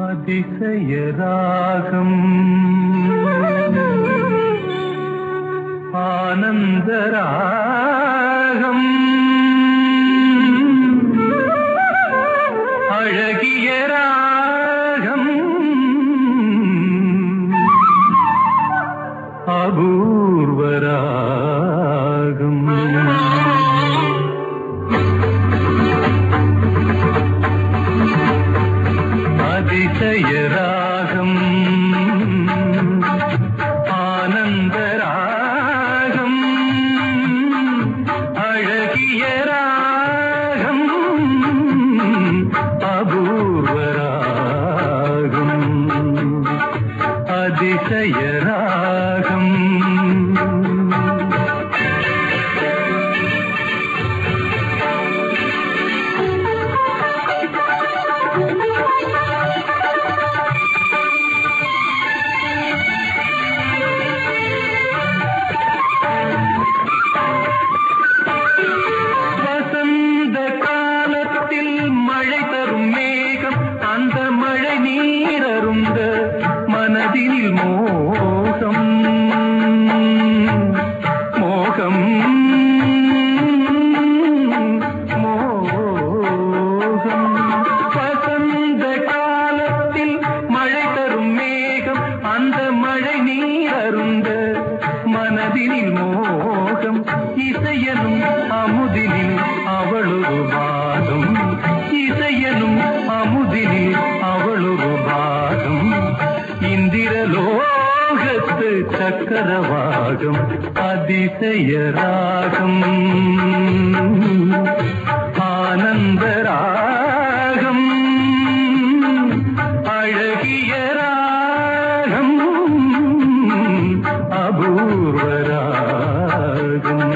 அதிசய ராகம் ஆனந்த ராகம் அழகிய ராகம் அபூர்வ ராகம் அதிசய ராகம் ஆனந்த ராகம் அழகிய ராகம் அபூர்வ ராகம் அதிசய ராகம் மனதில் மோகம் மோகம் மோகம் வசந்த காலத்தில் மழை தரும் மேகம் அந்த மழை நீர் அருந்த மனதில் மோகம் இசையனும் அமுதினில் அவளொரு பாகம் இசையனும் அமுதினில் அவளொரு பாகம் இந்திரலோகத்து சக்கரவாகம் அதிசய ராகம் ஆனந்த ராகம் அழகிய ராகம் அபூர்வ ராகம்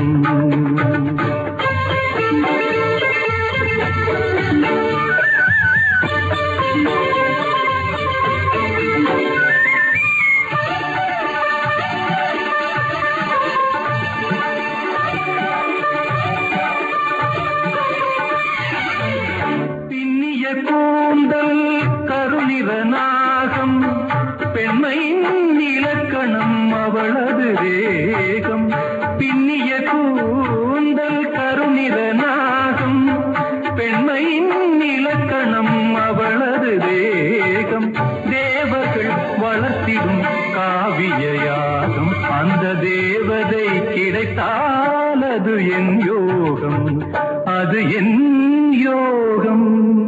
கூந்தல் கருநிற நாகம் பெண்மையின் இலக்கணம் அவளது வேகம் பின்னிய கூந்தல் கருநிற நாகம் பெண்மையின் இலக்கணம் அவளது வேகம் தேவர்கள் வளர்த்திடும் காவிய யாகம் அந்த தேவதை கிடைத்தால் அது என் யோகம் அது என் யோகம்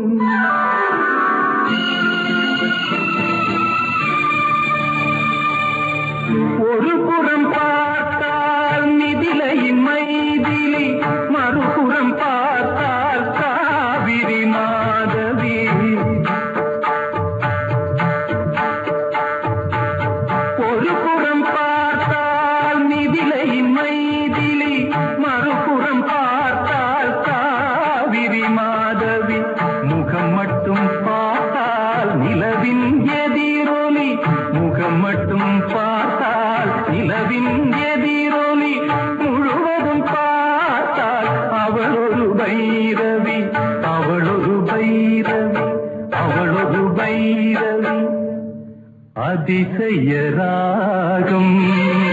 ஒரு புறம் பார்த்தால் மிதிலையின் மைதிலி மறுபுறம் பார்த்தால் காவிரி மாதவி ஒரு புறம் பார்த்தால் மிதிலையின் மைதிலி மறுபுறம் பார்த்தால் காவிரி மாதவி முகம் மட்டும் பார்த்தால் நிலவின் எதிரொலி முகம் மட்டும் பார்த்தால் நிலவின் எதிரொலி முழுவதும் பார்த்தால் அவளொரு பைரவி அவளொரு பைரவி அவளொரு பைரவி அதிசய ராகம்